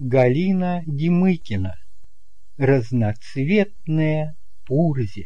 Галина Демыкина. Разноцветная Пурзи.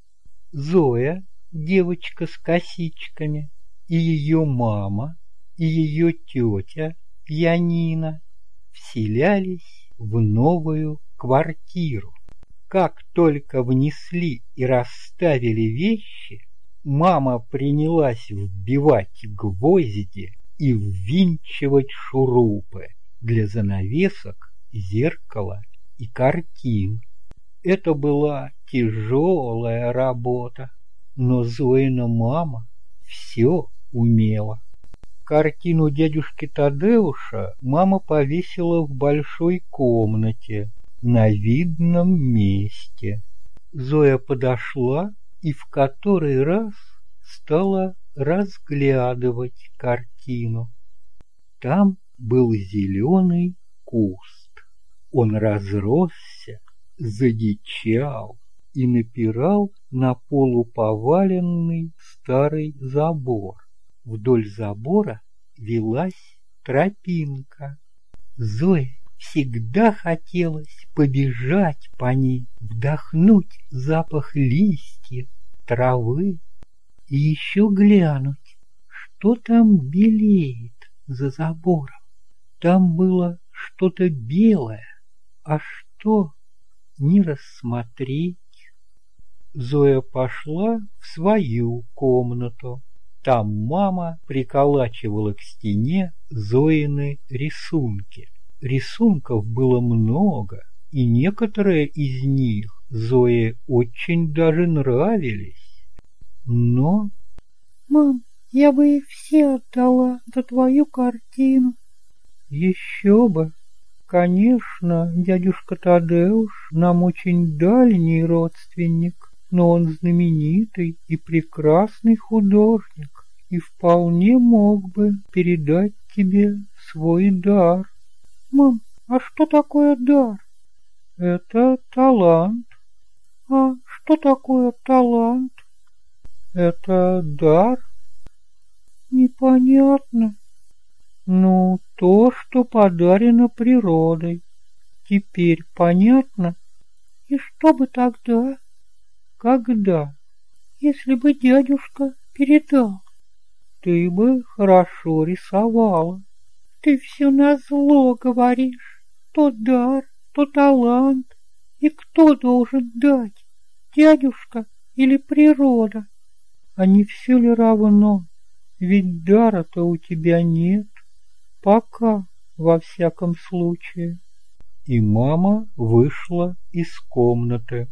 Зоя, девочка с косичками, и ее мама, и ее тетя Янина вселялись в новую квартиру. Как только внесли и расставили вещи, мама принялась вбивать гвозди и ввинчивать шурупы для занавесок, зеркала и картин. Это была тяжелая работа, но Зоина мама все умела. Картину дядюшки Тадеуша мама повесила в большой комнате на видном месте. Зоя подошла и в который раз стала разглядывать картину. Там был зеленый куст. Он разросся, задичал и напирал на полуповаленный старый забор. Вдоль забора велась тропинка. Зое всегда хотелось побежать по ней, вдохнуть запах листьев, травы и еще глянуть, что там белеет за забором. Там было что-то белое, а что не рассмотреть. Зоя пошла в свою комнату. Там мама приколачивала к стене Зоины рисунки. Рисунков было много, и некоторые из них Зое очень даже нравились. Но... «Мам, я бы их все отдала за твою картину». «Еще бы! Конечно, дядюшка Тадеуш нам очень дальний родственник, но он знаменитый и прекрасный художник и вполне мог бы передать тебе свой дар». «Мам, а что такое дар?» «Это талант». «А что такое талант?» «Это дар». «Непонятно». «Ну, то, что подарено природой. Теперь понятно?» «И что бы тогда?» «Когда?» «Если бы дядюшка передал». «Ты бы хорошо рисовала». «Ты все назло говоришь. То дар, то талант. И кто должен дать, дядюшка или природа?» «А не все ли равно? Ведь дара-то у тебя нет. Пока, во всяком случае». И мама вышла из комнаты.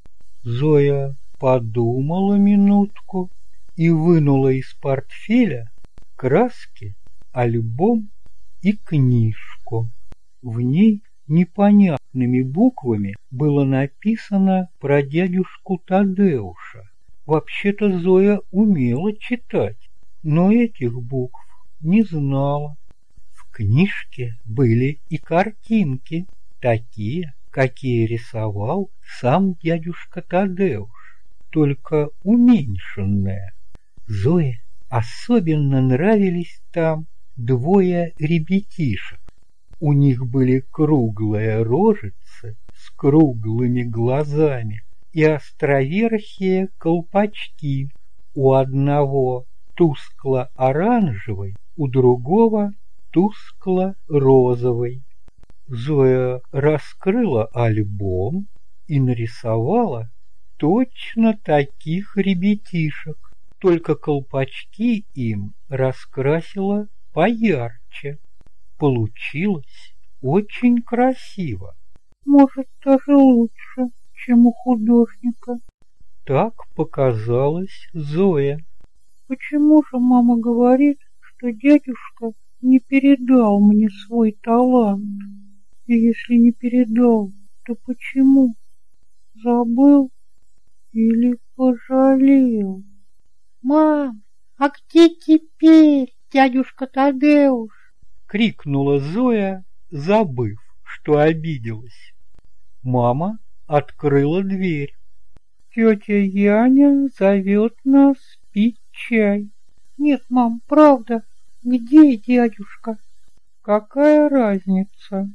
Зоя подумала минутку и вынула из портфеля краски, альбом и книжку. В ней непонятными буквами было написано про дядюшку Тадеуша. Вообще-то Зоя умела читать, но этих букв не знала. В книжке были и картинки, такие, какие рисовал сам дядюшка Тадеуш, только уменьшенные. Зое особенно нравились там двое ребятишек. У них были круглые рожицы с круглыми глазами и островерхие колпачки. У одного тускло-оранжевый, у другого тускло-розовый. Зоя раскрыла альбом и нарисовала точно таких ребятишек, только колпачки им раскрасила поярче. Получилось очень красиво. «Может, даже лучше, чем у художника». Так показалось Зое. «Почему же мама говорит, что дядюшка не передал мне свой талант? И если не передал, то почему? Забыл или пожалел?» «Мам, а где теперь дядюшка Тадеуш?» — крикнула Зоя, забыв, что обиделась. Мама открыла дверь. «Тетя Яня зовет нас пить чай». «Нет, мам, правда, где дядюшка?» «Какая разница?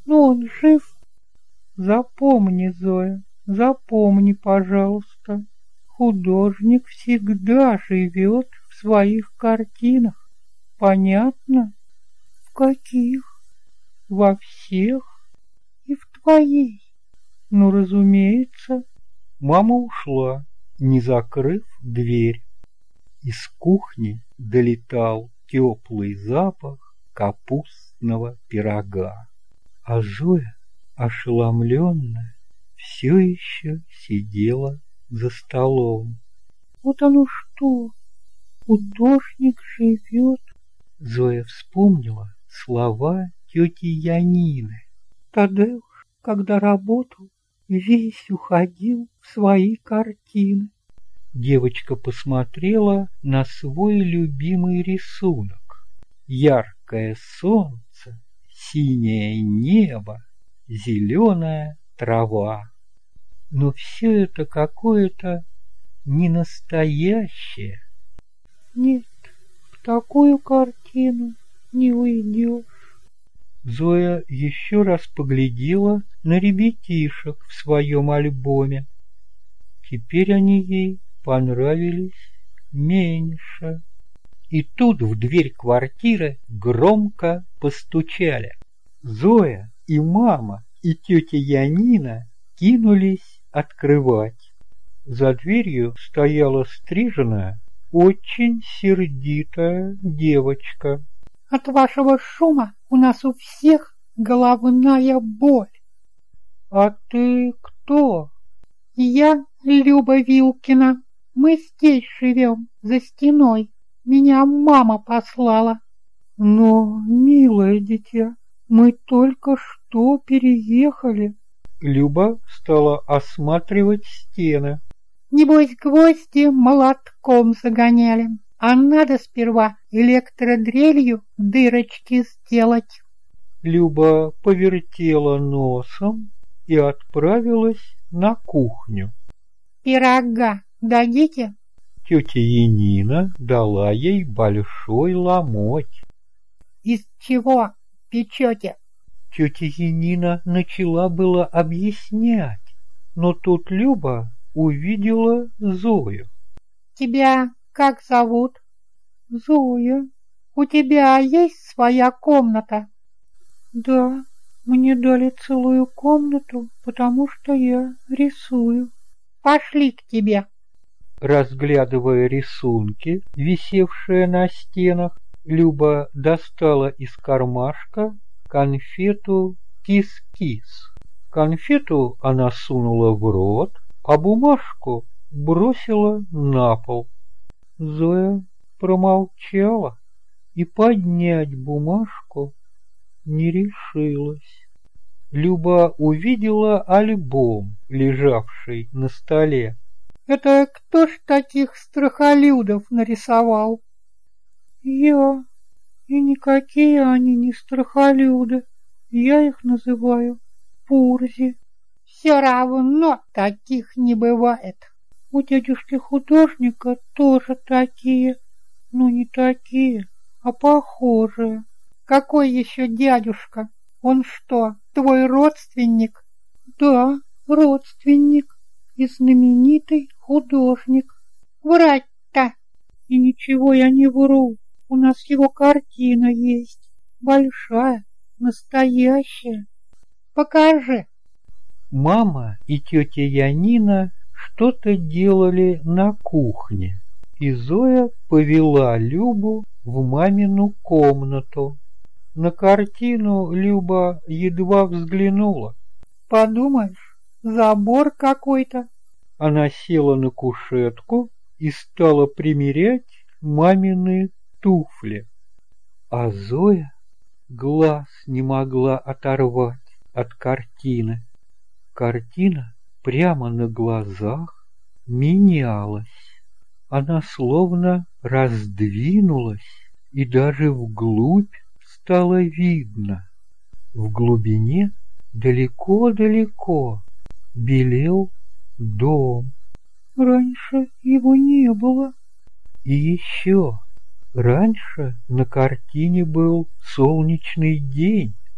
но он жив. Запомни, Зоя, запомни, пожалуйста, художник всегда живет в своих картинах. Понятно? В каких? Во всех. И в твоей. Ну, разумеется. Мама ушла, не закрыв дверь. Из кухни долетал теплый запах капустного пирога. А Зоя, ошеломленная, все еще сидела за столом. Вот оно что, художник живет. Зоя вспомнила слова тети Янины. Тадеуш, когда работал, весь уходил в свои картины. Девочка посмотрела на свой любимый рисунок. Яркое солнце, синее небо, зеленая трава. Но все это какое-то ненастоящее. Нет, в такую картину не уйдешь. Зоя еще раз поглядела на ребятишек в своем альбоме. Теперь они ей понравились меньше. И тут в дверь квартиры громко постучали. Зоя и мама, и тетя Янина кинулись открывать. За дверью стояла стриженная, очень сердитая девочка. От вашего шума у нас у всех головная боль. А ты кто? Я Люба Вилкина. Мы здесь живем, за стеной. Меня мама послала. Но, милое дитя, мы только что переехали. Люба стала осматривать стены. Небось, гвозди молотком загоняли, а надо сперва электродрелью дырочки сделать. Люба повертела носом и отправилась на кухню. Пирога дадите? Тетя Янина дала ей большой ломоть. Из чего печете? Тетя Янина начала было объяснять, но тут Люба увидела Зою. Тебя как зовут? Зоя. У тебя есть своя комната? Да, мне дали целую комнату, потому что я рисую. Пошли к тебе. Разглядывая рисунки, висевшие на стенах, Люба достала из кармашка конфету «Кис-кис». Конфету она сунула в рот, а бумажку бросила на пол. Зоя промолчала и поднять бумажку не решилась. Люба увидела альбом, лежавший на столе. Это кто ж таких страхолюдов нарисовал? Я. И никакие они не страхолюды. Я их называю Пурзи. Все равно таких не бывает. У дядюшки художника тоже такие, но не такие, а похожие. Какой еще дядюшка? Он что, твой родственник? Да, родственник и знаменитый художник. Врать-то! И ничего я не вру. У нас его картина есть. Большая, настоящая. Покажи. Мама и тетя Янина что-то делали на кухне, и Зоя повела Любу в мамину комнату. На картину Люба едва взглянула. Подумаешь, забор какой-то. Она села на кушетку и стала примерять мамины туфли. А Зоя глаз не могла оторвать от картины. Картина прямо на глазах менялась. Она словно раздвинулась, и даже вглубь стало видно. В глубине далеко-далеко белел дом. Раньше его не было. И еще раньше на картине был солнечный день.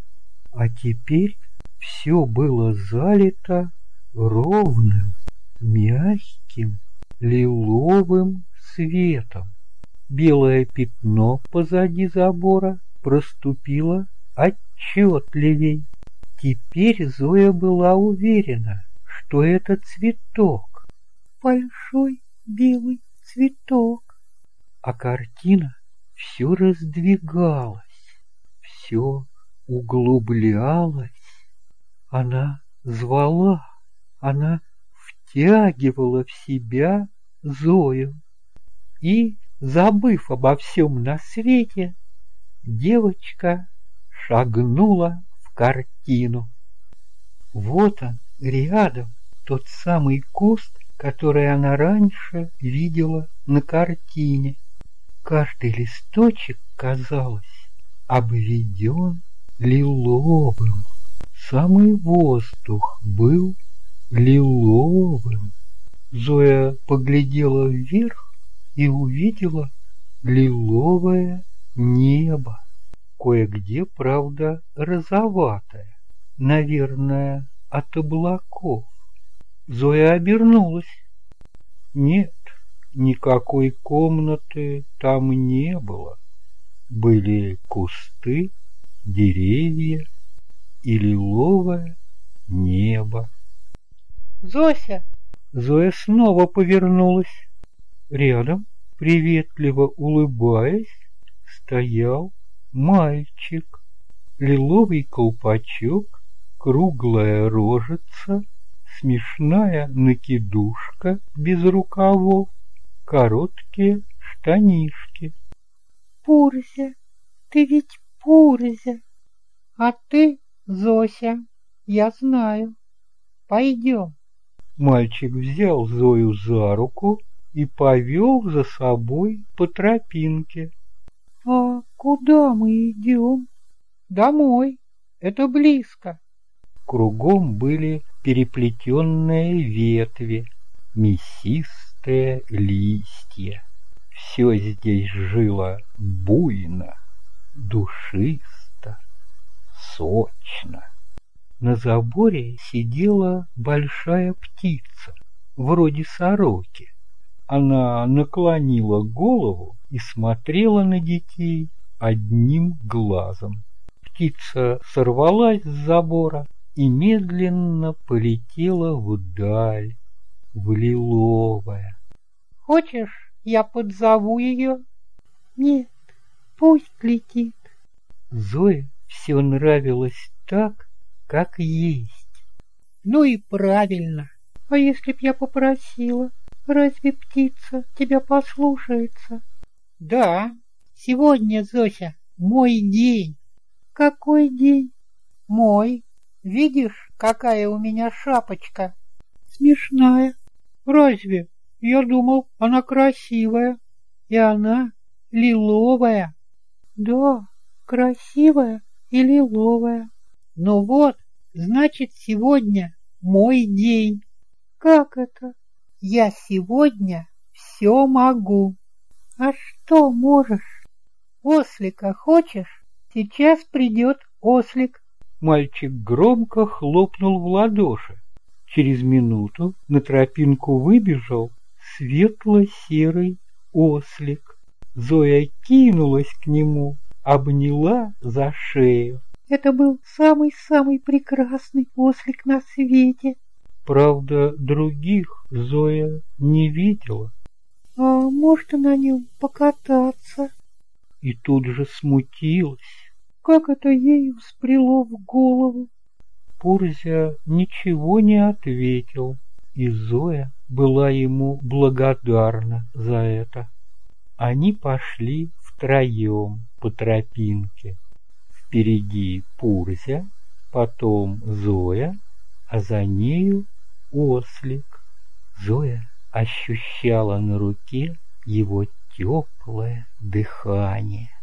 А теперь все было залито ровным, мягким, лиловым светом. Белое пятно позади забора проступило отчетливей. Теперь Зоя была уверена, что это цветок. Большой белый цветок. А картина все раздвигалась, все углублялась. Она звала, она втягивала в себя Зою. И, забыв обо всем на свете, девочка шагнула в картину. Вот он, рядом, тот самый куст, который она раньше видела на картине. Каждый листочек, казалось, обведен лиловым. Самый воздух был лиловым. Зоя поглядела вверх и увидела лиловое небо. Кое-где, правда, розоватое, наверное, от облаков. Зоя обернулась. Нет, никакой комнаты там не было. Были кусты, деревья и лиловое небо. Зося! Зоя снова повернулась. Рядом, приветливо улыбаясь, стоял мальчик. Лиловый колпачок, круглая рожица, смешная накидушка без рукавов, короткие штанишки. Пурзя, ты ведь Пурзя. А ты, Зося, я знаю. Пойдем. Мальчик взял Зою за руку и повел за собой по тропинке. А куда мы идем? Домой. Это близко. Кругом были переплетенные ветви, мясистые листья. Все здесь жило буйно, душисто, сочно. На заборе сидела большая птица, вроде сороки. Она наклонила голову и смотрела на детей одним глазом. Птица сорвалась с забора и медленно полетела вдаль, в лиловое. Хочешь, я подзову ее? Нет, пусть летит. Зое все нравилось так, как есть. Ну и правильно. А если б я попросила, разве птица тебя послушается? Да, сегодня, Зося, мой день. Какой день? Мой. Видишь, какая у меня шапочка? Смешная. Разве? Я думал, она красивая. И она лиловая. Да, красивая и лиловая. Ну вот, значит, сегодня мой день. Как это? Я сегодня все могу. А что можешь? Ослика хочешь? Сейчас придет ослик. Мальчик громко хлопнул в ладоши. Через минуту на тропинку выбежал светло-серый ослик. Зоя кинулась к нему, обняла за шею. Это был самый-самый прекрасный ослик на свете. Правда, других Зоя не видела. А может, на нем покататься? И тут же смутилась. Как это ей взбрело в голову? Пурзя ничего не ответил, и Зоя была ему благодарна за это. Они пошли втроем по тропинке. Впереди Пурзя, потом Зоя, а за нею ослик. Зоя ощущала на руке его теплое дыхание.